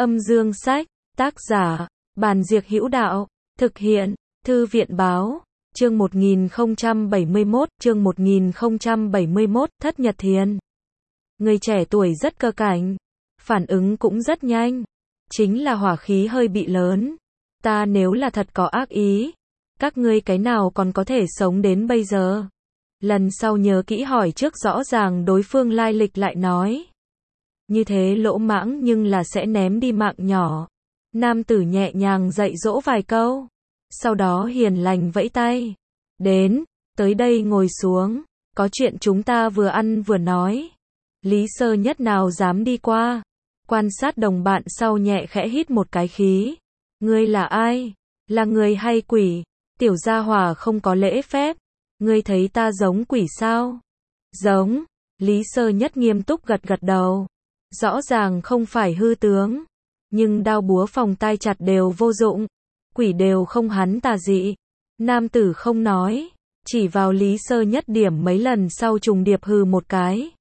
Âm dương sách, tác giả, Bàn Diệc Hữu Đạo, thực hiện, Thư viện báo, chương 1071, Thất Nhật Thiền. Người trẻ tuổi rất cơ cảnh, phản ứng cũng rất nhanh, chính là hỏa khí hơi bị lớn. Ta nếu là thật có ác ý, các ngươi cái nào còn có thể sống đến bây giờ? Lần sau nhớ kỹ hỏi trước rõ ràng đối phương lai lịch lại nói. Như thế lỗ mãng nhưng là sẽ ném đi mạng nhỏ. Nam tử nhẹ nhàng dạy dỗ vài câu, sau đó hiền lành vẫy tay. Đến, tới đây ngồi xuống, có chuyện chúng ta vừa ăn vừa nói. Lý Sơ Nhất nào dám đi qua, quan sát đồng bạn sau nhẹ khẽ hít một cái khí. Ngươi là ai? Là người hay quỷ? Tiểu gia hỏa không có lễ phép. Ngươi thấy ta giống quỷ sao? Giống. Lý Sơ Nhất nghiêm túc gật gật đầu. Rõ ràng không phải hư tướng, nhưng đao búa phòng tai chặt đều vô dụng, quỷ đều không hắn tà dị. Nam tử không nói, chỉ vào Lý Sơ Nhất điểm mấy lần sau trùng điệp hừ một cái.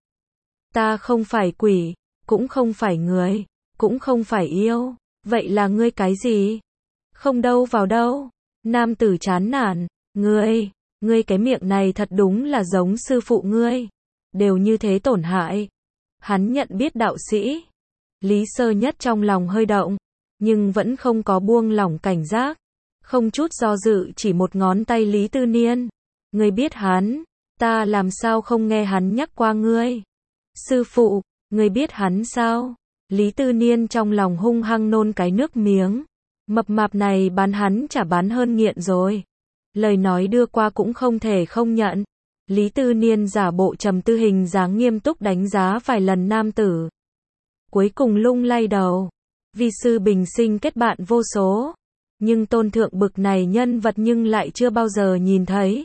Ta không phải quỷ, cũng không phải người, cũng không phải yêu, vậy là ngươi cái gì? Không đâu vào đâu. Nam tử chán nản, ngươi cái miệng này thật đúng là giống sư phụ ngươi, đều như thế tổn hại. Hắn nhận biết đạo sĩ. Lý Sơ Nhất trong lòng hơi động, nhưng vẫn không có buông lỏng cảnh giác. Không chút do dự chỉ một ngón tay Lý Tư Niên. Ngươi biết hắn, ta làm sao không nghe hắn nhắc qua ngươi? Sư phụ, ngươi biết hắn sao? Lý Tư Niên trong lòng hung hăng nôn cái nước miếng. Mập mạp này bán hắn chả bán hơn nghiện rồi. Lời nói đưa qua cũng không thể không nhận. Lý Tư Niên giả bộ trầm tư hình dáng nghiêm túc đánh giá vài lần nam tử. Cuối cùng lung lay đầu. Vi sư bình sinh kết bạn vô số, nhưng tôn thượng bực này nhân vật nhưng lại chưa bao giờ nhìn thấy.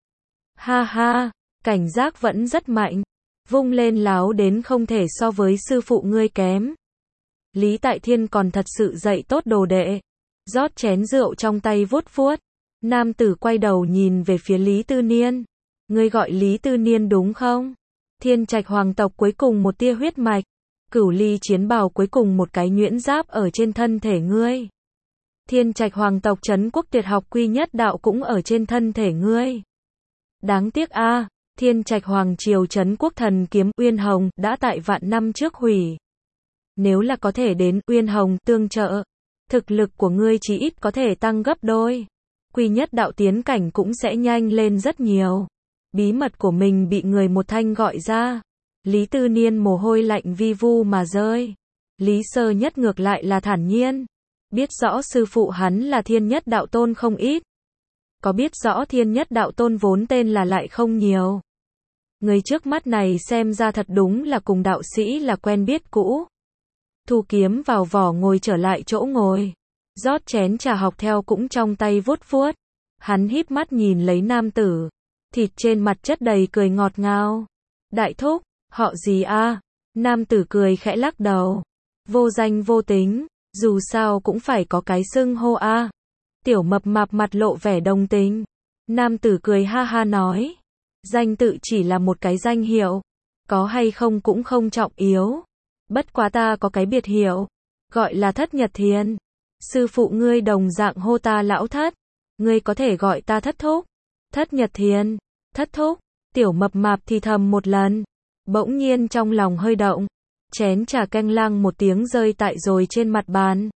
Ha ha, cảnh giác vẫn rất mạnh, vung lên láo đến không thể so với sư phụ ngươi kém. Lý Tại Thiên còn thật sự dạy tốt đồ đệ. Rót chén rượu trong tay vuốt vuốt. Nam tử quay đầu nhìn về phía Lý Tư Niên. Ngươi gọi Lý Tư Niên đúng không? Thiên Trạch hoàng tộc cuối cùng một tia huyết mạch. Cửu Ly chiến bào cuối cùng một cái nhuyễn giáp ở trên thân thể ngươi. Thiên Trạch hoàng tộc trấn quốc tuyệt học quy nhất đạo cũng ở trên thân thể ngươi. Đáng tiếc a, Thiên Trạch hoàng triều trấn quốc thần kiếm Uyên Hồng đã tại vạn năm trước hủy. Nếu là có thể đến Uyên Hồng tương trợ, thực lực của ngươi chí ít có thể tăng gấp đôi. Quy nhất đạo tiến cảnh cũng sẽ nhanh lên rất nhiều. Bí mật của mình bị người một thanh gọi ra. Lý Tư Niên mồ hôi lạnh vi vu mà rơi. Lý Sơ Nhất ngược lại là thản nhiên. Biết rõ sư phụ hắn là Thiên Nhất Đạo Tôn không ít. Có biết rõ Thiên Nhất Đạo Tôn vốn tên là lại không nhiều. Người trước mắt này xem ra thật đúng là cùng đạo sĩ là quen biết cũ. Thu kiếm vào vỏ ngồi trở lại chỗ ngồi. Rót chén trà học theo cũng trong tay vuốt vuốt. Hắn híp mắt nhìn lấy nam tử. Thịt trên mặt chất đầy cười ngọt ngào. Đại thúc, họ gì a? Nam tử cười khẽ lắc đầu. Vô danh vô tính, dù sao cũng phải có cái xưng hô a. Tiểu mập mạp mặt lộ vẻ đồng tình. Nam tử cười ha ha nói. Danh tự chỉ là một cái danh hiệu. Có hay không cũng không trọng yếu. Bất quá ta có cái biệt hiệu. Gọi là Thất Nhật Thiền. Sư phụ ngươi đồng dạng hô ta lão thất. Ngươi có thể gọi ta thất thúc. Thất Nhật Thiền. Thất thúc. Tiểu mập mạp thì thầm một lần. Bỗng nhiên trong lòng hơi động. Chén trà canh lăng một tiếng rơi tại rồi trên mặt bàn.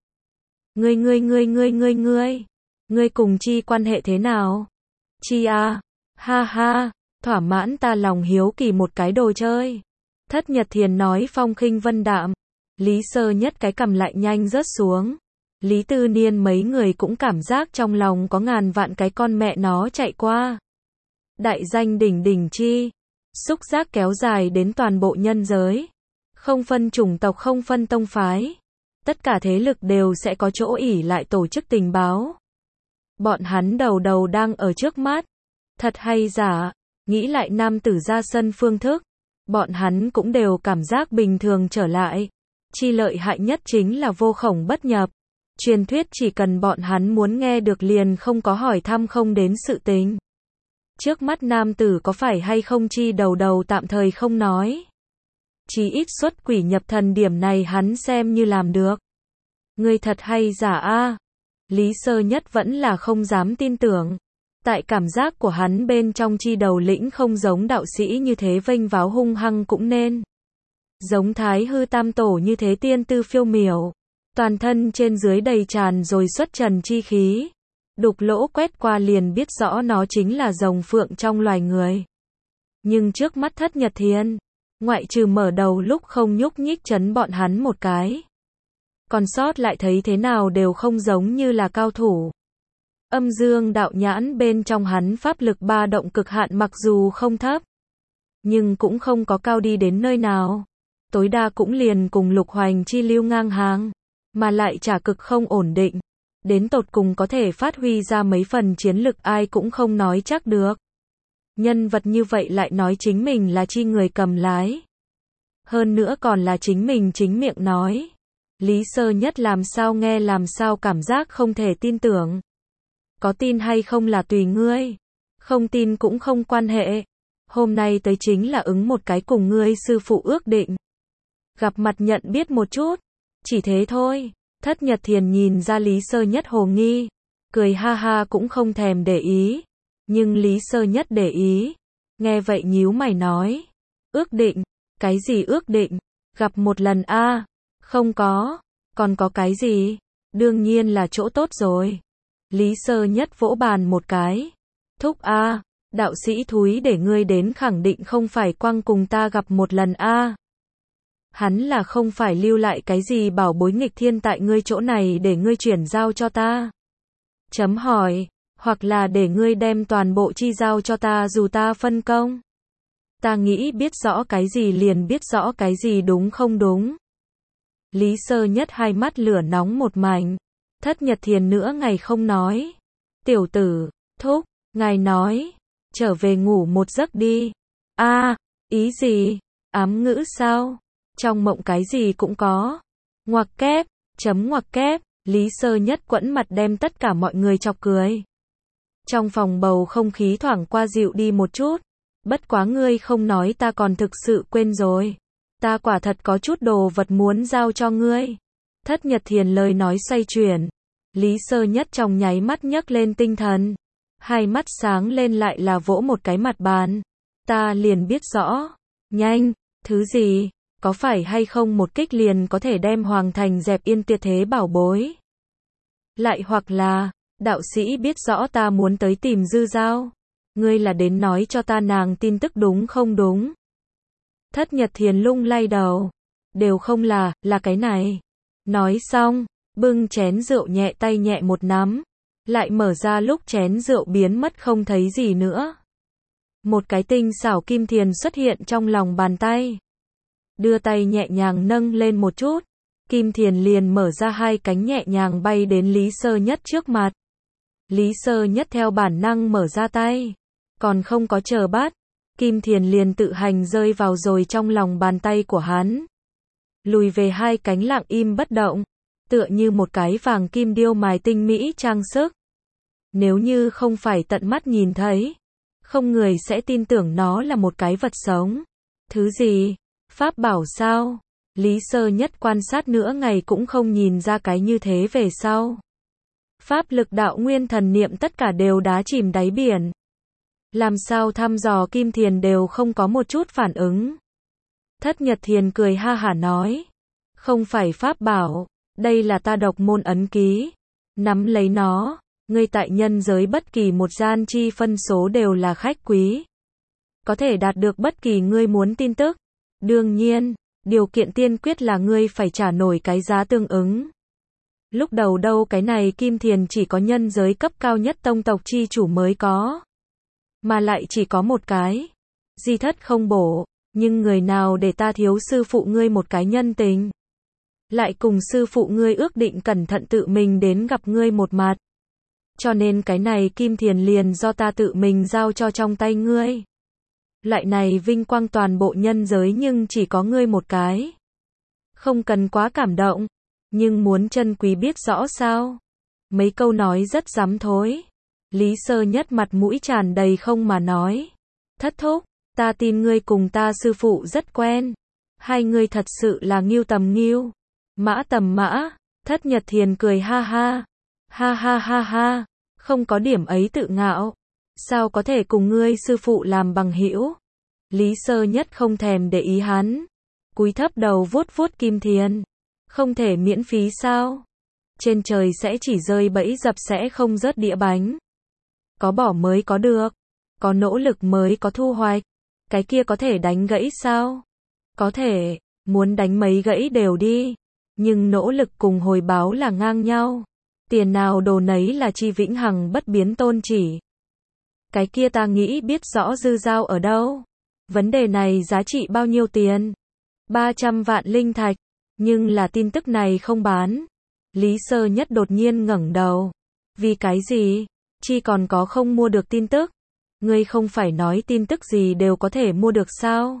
Ngươi cùng Chi quan hệ thế nào? Chi à? Ha ha, thỏa mãn ta lòng hiếu kỳ một cái đồ chơi. Thất Nhật Thiền nói phong khinh vân đạm. Lý Sơ Nhất cái cầm lại nhanh rớt xuống. Lý Tư Niên mấy người cũng cảm giác trong lòng có ngàn vạn cái con mẹ nó chạy qua. Đại danh đỉnh đỉnh Chi. Xúc giác kéo dài đến toàn bộ nhân giới. Không phân chủng tộc không phân tông phái. Tất cả thế lực đều sẽ có chỗ ỷ lại tổ chức tình báo. Bọn hắn đầu đang ở trước mắt. Thật hay giả, nghĩ lại nam tử ra sân phương thức. Bọn hắn cũng đều cảm giác bình thường trở lại. Chi lợi hại nhất chính là vô khổng bất nhập. Truyền thuyết chỉ cần bọn hắn muốn nghe được liền không có hỏi thăm không đến sự tình. Trước mắt nam tử có phải hay không Chi đầu tạm thời không nói. Chí ít xuất quỷ nhập thần điểm này hắn xem như làm được. Ngươi thật hay giả a? Lý Sơ Nhất vẫn là không dám tin tưởng. Tại cảm giác của hắn bên trong chi đầu lĩnh không giống đạo sĩ như thế vênh váo hung hăng cũng nên. Giống Thái Hư Tam Tổ như thế tiên tư phiêu miểu. Toàn thân trên dưới đầy tràn rồi xuất trần chi khí. Đục lỗ quét qua liền biết rõ nó chính là rồng phượng trong loài người. Nhưng trước mắt Thất Nhật Thiên, ngoại trừ mở đầu lúc không nhúc nhích chấn bọn hắn một cái. Còn sót lại thấy thế nào đều không giống như là cao thủ. Âm dương đạo nhãn bên trong hắn pháp lực ba động cực hạn mặc dù không thấp, nhưng cũng không có cao đi đến nơi nào. Tối đa cũng liền cùng Lục Hoành chi lưu ngang hàng, mà lại trả cực không ổn định. Đến tột cùng có thể phát huy ra mấy phần chiến lực ai cũng không nói chắc được. Nhân vật như vậy lại nói chính mình là chi người cầm lái. Hơn nữa còn là chính mình chính miệng nói. Lý Sơ Nhất làm sao nghe làm sao cảm giác không thể tin tưởng. Có tin hay không là tùy ngươi. Không tin cũng không quan hệ. Hôm nay tới chính là ứng một cái cùng ngươi sư phụ ước định. Gặp mặt nhận biết một chút. Chỉ thế thôi. Thất Nhật Thiền nhìn ra Lý Sơ Nhất hồ nghi. Cười ha ha cũng không thèm để ý. Nhưng Lý Sơ Nhất để ý. Nghe vậy nhíu mày nói. Ước định. Cái gì ước định? Gặp một lần a? Không có. Còn có cái gì? Đương nhiên là chỗ tốt rồi. Lý Sơ Nhất vỗ bàn một cái. Thúc a, đạo sĩ thúi để ngươi đến khẳng định không phải quăng cùng ta gặp một lần a. Hắn là không phải lưu lại cái gì bảo bối nghịch thiên tại ngươi chỗ này để ngươi chuyển giao cho ta. Chấm hỏi. Hoặc là để ngươi đem toàn bộ chi giao cho ta dù ta phân công. Ta nghĩ biết rõ cái gì liền biết rõ cái gì đúng không đúng. Lý Sơ Nhất hai mắt lửa nóng một mảnh. Thất Nhật Thiền nữa ngày không nói. Tiểu tử, thúc, ngài nói. Trở về ngủ một giấc đi. A, ý gì? Ám ngữ sao? Trong mộng cái gì cũng có. Ngoặc kép, chấm ngoặc kép. Lý Sơ Nhất quẫn mặt đem tất cả mọi người chọc cười. Trong phòng bầu không khí thoảng qua dịu đi một chút. Bất quá ngươi không nói ta còn thực sự quên rồi. Ta quả thật có chút đồ vật muốn giao cho ngươi. Thất Nhật Thiền lời nói xoay chuyển. Lý Sơ Nhất trong nháy mắt nhấc lên tinh thần. Hai mắt sáng lên lại là vỗ một cái mặt bàn. Ta liền biết rõ. Nhanh, thứ gì? Có phải hay không một kích liền có thể đem Hoàng Thành dẹp yên tuyệt thế bảo bối? Lại hoặc là, đạo sĩ biết rõ ta muốn tới tìm Dư Giao. Ngươi là đến nói cho ta nàng tin tức đúng không đúng? Thất Nhật Thiền lung lay đầu. Đều không là cái này. Nói xong, bưng chén rượu nhẹ tay nhẹ một nắm. Lại mở ra lúc chén rượu biến mất không thấy gì nữa. Một cái tinh xảo kim thiền xuất hiện trong lòng bàn tay. Đưa tay nhẹ nhàng nâng lên một chút. Kim thiền liền mở ra hai cánh nhẹ nhàng bay đến Lý Sơ Nhất trước mặt. Lý Sơ Nhất theo bản năng mở ra tay. Còn không có chờ bắt. Kim thiền liền tự hành rơi vào rồi trong lòng bàn tay của hắn. Lùi về hai cánh lặng im bất động. Tựa như một cái vàng kim điêu mài tinh mỹ trang sức. Nếu như không phải tận mắt nhìn thấy, không người sẽ tin tưởng nó là một cái vật sống. Thứ gì? Pháp bảo sao? Lý Sơ Nhất quan sát nửa ngày cũng không nhìn ra cái như thế về sau. Pháp lực đạo nguyên thần niệm tất cả đều đá chìm đáy biển. Làm sao thăm dò Kim Thiền đều không có một chút phản ứng. Thất Nhật Thiền cười ha hả nói. Không phải pháp bảo, đây là ta độc môn ấn ký. Nắm lấy nó, ngươi tại nhân giới bất kỳ một gian chi phân số đều là khách quý. Có thể đạt được bất kỳ ngươi muốn tin tức. Đương nhiên, điều kiện tiên quyết là ngươi phải trả nổi cái giá tương ứng. Lúc đầu đâu cái này Kim Thiền chỉ có nhân giới cấp cao nhất tông tộc chi chủ mới có. Mà lại chỉ có một cái. Di thất không bổ, nhưng người nào để ta thiếu sư phụ ngươi một cái nhân tình. Lại cùng sư phụ ngươi ước định cẩn thận tự mình đến gặp ngươi một mặt. Cho nên cái này Kim Thiền liền do ta tự mình giao cho trong tay ngươi. Loại này vinh quang toàn bộ nhân giới nhưng chỉ có ngươi một cái. Không cần quá cảm động, nhưng muốn chân quý biết rõ sao. Mấy câu nói rất dám thối. Lý Sơ Nhất mặt mũi tràn đầy không mà nói. Thất thúc, ta tin ngươi cùng ta sư phụ rất quen. Hai người thật sự là Ngưu tầm Ngưu, Mã tầm Mã. Thất Nhật Thiền cười ha ha. Ha ha ha ha. Không có điểm ấy tự ngạo. Sao có thể cùng ngươi sư phụ làm bằng hữu? Lý Sơ Nhất không thèm để ý hắn. Cúi thấp đầu vuốt vuốt kim thiền. Không thể miễn phí sao? Trên trời sẽ chỉ rơi bẫy dập sẽ không rớt đĩa bánh. Có bỏ mới có được. Có nỗ lực mới có thu hoạch. Cái kia có thể đánh gãy sao? Có thể, muốn đánh mấy gãy đều đi. Nhưng nỗ lực cùng hồi báo là ngang nhau. Tiền nào đồ nấy là chi vĩnh hằng bất biến tôn chỉ. Cái kia ta nghĩ biết rõ dư giao ở đâu. Vấn đề này giá trị bao nhiêu tiền? 300 vạn linh thạch. Nhưng là tin tức này không bán. Lý Sơ Nhất đột nhiên ngẩng đầu. Vì cái gì? Chi còn có không mua được tin tức? Ngươi không phải nói tin tức gì đều có thể mua được sao?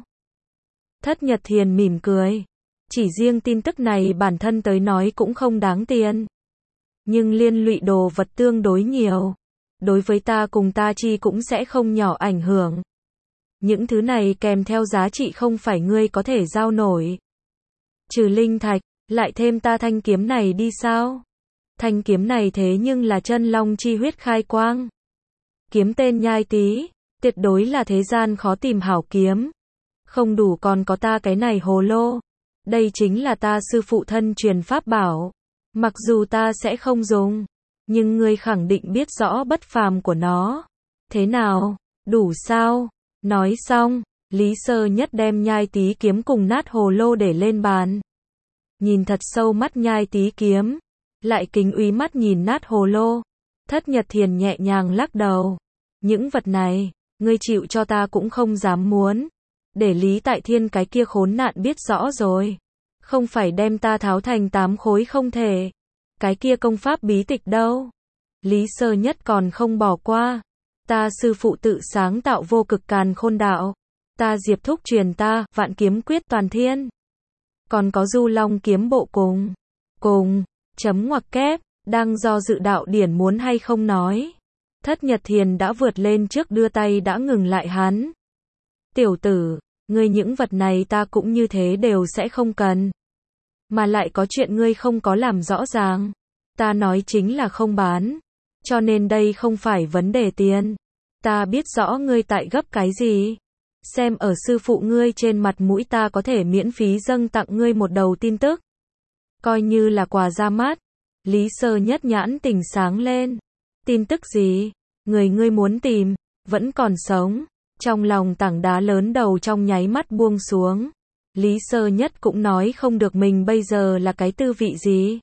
Thất Nhật Thiền mỉm cười. Chỉ riêng tin tức này bản thân tới nói cũng không đáng tiền. Nhưng liên lụy đồ vật tương đối nhiều. Đối với ta cùng ta chi cũng sẽ không nhỏ ảnh hưởng. Những thứ này kèm theo giá trị không phải ngươi có thể giao nổi. Trừ linh thạch, lại thêm ta thanh kiếm này đi sao? Thanh kiếm này thế nhưng là chân long chi huyết khai quang. Kiếm tên Nhai Tý, tuyệt đối là thế gian khó tìm hảo kiếm. Không đủ còn có ta cái này hồ lô. Đây chính là ta sư phụ thân truyền pháp bảo. Mặc dù ta sẽ không dùng, nhưng ngươi khẳng định biết rõ bất phàm của nó. Thế nào? Đủ sao? Nói xong, Lý Sơ Nhất đem Nhai Tý kiếm cùng nát hồ lô để lên bàn. Nhìn thật sâu mắt Nhai Tý kiếm, lại kính úy mắt nhìn nát hồ lô. Thất Nhật Thiền nhẹ nhàng lắc đầu. Những vật này, ngươi chịu cho ta cũng không dám muốn. Để Lý Tại Thiên cái kia khốn nạn biết rõ rồi. Không phải đem ta tháo thành 8 khối không thể. Cái kia công pháp bí tịch đâu? Lý Sơ Nhất còn không bỏ qua. Ta sư phụ tự sáng tạo vô cực càn khôn đạo. Ta Diệp Thúc truyền ta, vạn kiếm quyết toàn thiên. Còn có du long kiếm bộ cùng, chấm ngoặc kép, đang do dự đạo điển muốn hay không nói. Thất Nhật Thiền đã vượt lên trước đưa tay đã ngừng lại hắn. Tiểu tử, ngươi những vật này ta cũng như thế đều sẽ không cần. Mà lại có chuyện ngươi không có làm rõ ràng. Ta nói chính là không bán. Cho nên đây không phải vấn đề tiền. Ta biết rõ ngươi tại gấp cái gì. Xem ở sư phụ ngươi trên mặt mũi ta có thể miễn phí dâng tặng ngươi một đầu tin tức. Coi như là quà ra mắt. Lý Sơ Nhất nhãn tình sáng lên. Tin tức gì? Người ngươi muốn tìm, vẫn còn sống. Trong lòng tảng đá lớn đầu trong nháy mắt buông xuống. Lý Sơ Nhất cũng nói không được mình bây giờ là cái tư vị gì.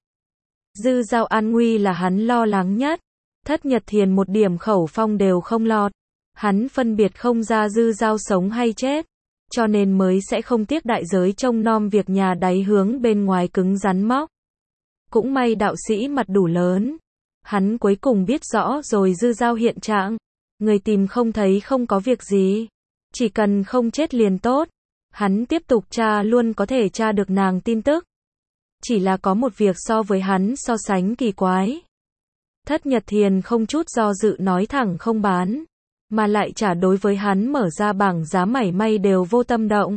Dư giao an nguy là hắn lo lắng nhất. Thất Nhật Thiền một điểm khẩu phong đều không lọt. Hắn phân biệt không ra dư giao sống hay chết. Cho nên mới sẽ không tiếc đại giới trông nom việc nhà đáy hướng bên ngoài cứng rắn móc. Cũng may đạo sĩ mặt đủ lớn. Hắn cuối cùng biết rõ rồi dư giao hiện trạng. Người tìm không thấy không có việc gì. Chỉ cần không chết liền tốt. Hắn tiếp tục tra luôn có thể tra được nàng tin tức. Chỉ là có một việc so với hắn so sánh kỳ quái. Thất Nhật Thiền không chút do dự nói thẳng không bán. Mà lại trả đối với hắn mở ra bảng giá mảy may đều vô tâm động.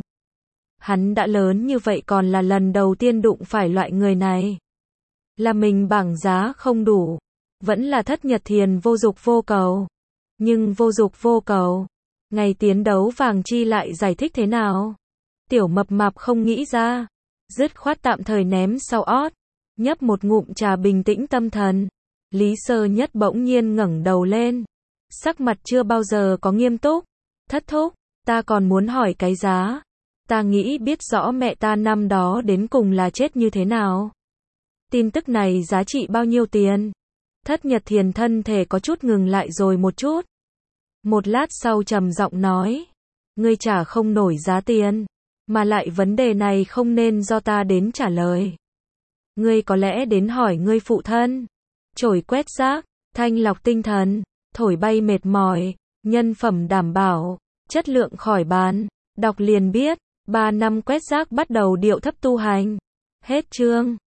Hắn đã lớn như vậy còn là lần đầu tiên đụng phải loại người này. Là mình bảng giá không đủ. Vẫn là Thất Nhật Thiền vô dục vô cầu. Nhưng vô dục vô cầu. Ngày tiến đấu vàng chi lại giải thích thế nào? Tiểu mập mạp không nghĩ ra. Dứt khoát tạm thời ném sau ót. Nhấp một ngụm trà bình tĩnh tâm thần. Lý Sơ Nhất bỗng nhiên ngẩng đầu lên. Sắc mặt chưa bao giờ có nghiêm túc. Thất thúc, ta còn muốn hỏi cái giá. Ta nghĩ biết rõ mẹ ta năm đó đến cùng là chết như thế nào. Tin tức này giá trị bao nhiêu tiền? Thất Nhật Thiền thân thể có chút ngừng lại rồi một chút. Một lát sau trầm giọng nói. Ngươi trả không nổi giá tiền. Mà lại vấn đề này không nên do ta đến trả lời. Ngươi có lẽ đến hỏi ngươi phụ thân. Chổi quét rác, thanh lọc tinh thần, thổi bay mệt mỏi, nhân phẩm đảm bảo, chất lượng khỏi bàn. Đọc liền biết, 3 năm quét rác bắt đầu điệu thấp tu hành. Hết chương.